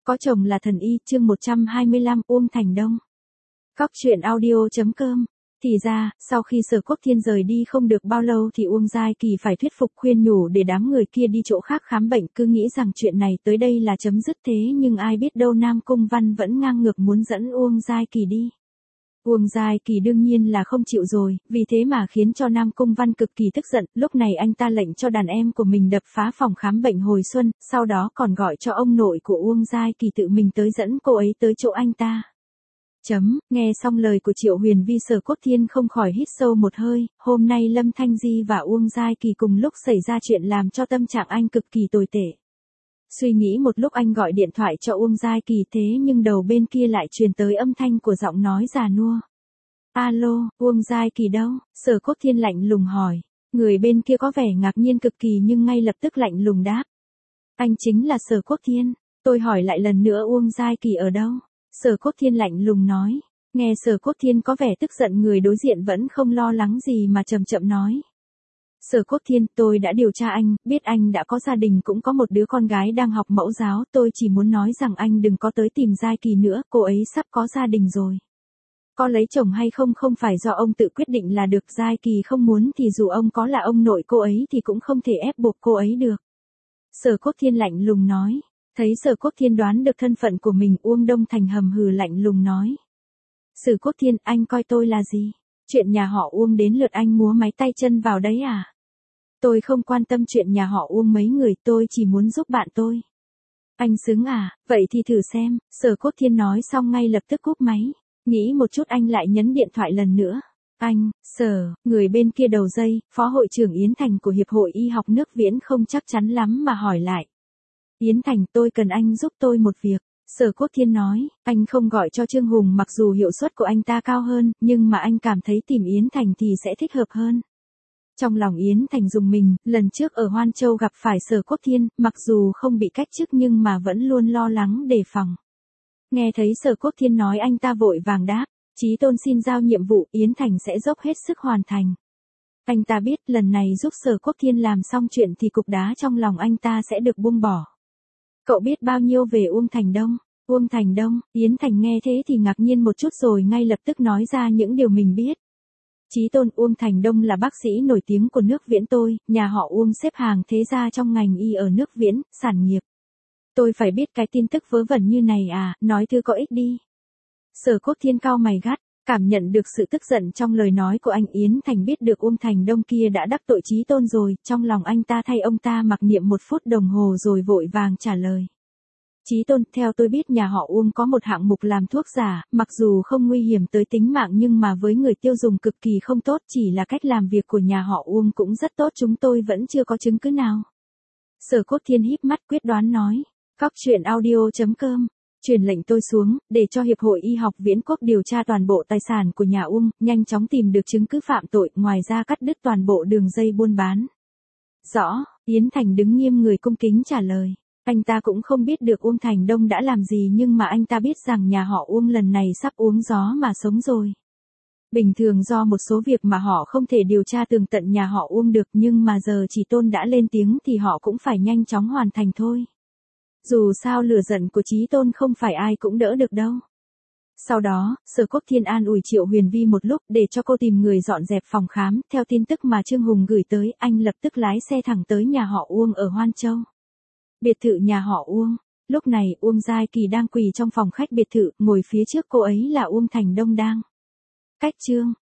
Có chồng là thần y, chương 125, Uông Thành Đông. Cóc truyện audio.com. Thì ra, sau khi Sở Quốc Thiên rời đi không được bao lâu thì Uông Giai Kỳ phải thuyết phục khuyên nhủ để đám người kia đi chỗ khác khám bệnh, cứ nghĩ rằng chuyện này tới đây là chấm dứt, thế nhưng ai biết đâu Nam Cung Văn vẫn ngang ngược muốn dẫn Uông Giai Kỳ đi. Uông Giai Kỳ đương nhiên là không chịu rồi, vì thế mà khiến cho Nam Cung Văn cực kỳ tức giận, lúc này anh ta lệnh cho đàn em của mình đập phá phòng khám bệnh hồi xuân, sau đó còn gọi cho ông nội của Uông Giai Kỳ tự mình tới dẫn cô ấy tới chỗ anh ta. Nghe xong lời của Triệu Huyền Vi, Sở Quốc Thiên không khỏi hít sâu một hơi, hôm nay Lâm Thanh Di và Uông Giai Kỳ cùng lúc xảy ra chuyện làm cho tâm trạng anh cực kỳ tồi tệ. Suy nghĩ một lúc anh gọi điện thoại cho Uông Giai Kỳ, thế nhưng đầu bên kia lại truyền tới âm thanh của giọng nói già nua. Alo, Uông Giai Kỳ đâu? Sở Quốc Thiên lạnh lùng hỏi. Người bên kia có vẻ ngạc nhiên cực kỳ nhưng ngay lập tức lạnh lùng đáp. Anh chính là Sở Quốc Thiên. Tôi hỏi lại lần nữa, Uông Giai Kỳ ở đâu? Sở Quốc Thiên lạnh lùng nói. Nghe Sở Quốc Thiên có vẻ tức giận, người đối diện vẫn không lo lắng gì mà chậm chậm nói. Sở Quốc Thiên, tôi đã điều tra anh, biết anh đã có gia đình, cũng có một đứa con gái đang học mẫu giáo, tôi chỉ muốn nói rằng anh đừng có tới tìm Giai Kỳ nữa, cô ấy sắp có gia đình rồi. Có lấy chồng hay không không phải do ông tự quyết định là được, Giai Kỳ không muốn thì dù ông có là ông nội cô ấy thì cũng không thể ép buộc cô ấy được. Sở Quốc Thiên lạnh lùng nói. Thấy Sở Quốc Thiên đoán được thân phận của mình, Uông Đông Thành hầm hừ lạnh lùng nói. Sở Quốc Thiên, anh coi tôi là gì? Chuyện nhà họ Uông đến lượt anh múa máy tay chân vào đấy à? Tôi không quan tâm chuyện nhà họ Uông mấy người, tôi chỉ muốn giúp bạn tôi. Anh xứng à? Vậy thì thử xem. Sở Quốc Thiên nói xong ngay lập tức cúp máy. Nghĩ một chút anh lại nhấn điện thoại lần nữa. Anh, Sở, người bên kia đầu dây, Phó hội trưởng Yến Thành của Hiệp hội Y học nước Viễn không chắc chắn lắm mà hỏi lại. Yến Thành, tôi cần anh giúp tôi một việc. Sở Quốc Thiên nói, anh không gọi cho Trương Hùng, mặc dù hiệu suất của anh ta cao hơn, nhưng mà anh cảm thấy tìm Yến Thành thì sẽ thích hợp hơn. Trong lòng Yến Thành rùng mình, lần trước ở Hoan Châu gặp phải Sở Quốc Thiên, mặc dù không bị cách chức nhưng mà vẫn luôn lo lắng đề phòng. Nghe thấy Sở Quốc Thiên nói, anh ta vội vàng đáp, Chí Tôn xin giao nhiệm vụ, Yến Thành sẽ dốc hết sức hoàn thành. Anh ta biết lần này giúp Sở Quốc Thiên làm xong chuyện thì cục đá trong lòng anh ta sẽ được buông bỏ. Cậu biết bao nhiêu về Uông Thành Đông? Uông Thành Đông, Yến Thành nghe thế thì ngạc nhiên một chút rồi ngay lập tức nói ra những điều mình biết. Chí Tôn, Uông Thành Đông là bác sĩ nổi tiếng của nước Viễn tôi, nhà họ Uông xếp hàng thế gia trong ngành y ở nước Viễn, sản nghiệp. Tôi phải biết cái tin tức vớ vẩn như này à, nói thư có ích đi. Sở Quốc Thiên cau mày gắt, cảm nhận được sự tức giận trong lời nói của anh. Yến Thành biết được Uông Thành Đông kia đã đắc tội Chí Tôn rồi, trong lòng anh ta thay ông ta mặc niệm 1 phút đồng hồ rồi vội vàng trả lời. Chí Tôn, theo tôi biết nhà họ Uông có một hạng mục làm thuốc giả, mặc dù không nguy hiểm tới tính mạng nhưng mà với người tiêu dùng cực kỳ không tốt, chỉ là cách làm việc của nhà họ Uông cũng rất tốt, chúng tôi vẫn chưa có chứng cứ nào. Sở Quốc Thiên híp mắt quyết đoán nói. Cóc truyện audio.com. Truyền lệnh tôi xuống, để cho Hiệp hội Y học Viễn Quốc điều tra toàn bộ tài sản của nhà Uông, nhanh chóng tìm được chứng cứ phạm tội, ngoài ra cắt đứt toàn bộ đường dây buôn bán. Rõ, Yến Thành đứng nghiêm người cung kính trả lời. Anh ta cũng không biết được Uông Thành Đông đã làm gì nhưng mà anh ta biết rằng nhà họ Uông lần này sắp uống gió mà sống rồi. Bình thường do một số việc mà họ không thể điều tra tường tận nhà họ Uông được, nhưng mà giờ Chí Tôn đã lên tiếng thì họ cũng phải nhanh chóng hoàn thành thôi. Dù sao lửa giận của Chí Tôn không phải ai cũng đỡ được đâu. Sau đó, Sở Quốc Thiên an ủi Triệu Huyền Vi một lúc để cho cô tìm người dọn dẹp phòng khám, theo tin tức mà Trương Hùng gửi tới, anh lập tức lái xe thẳng tới nhà họ Uông ở Hoan Châu. Biệt thự nhà họ Uông. Lúc này Uông Giai Kỳ đang quỳ trong phòng khách biệt thự, ngồi phía trước cô ấy là Uông Thành Đông đang cách chương.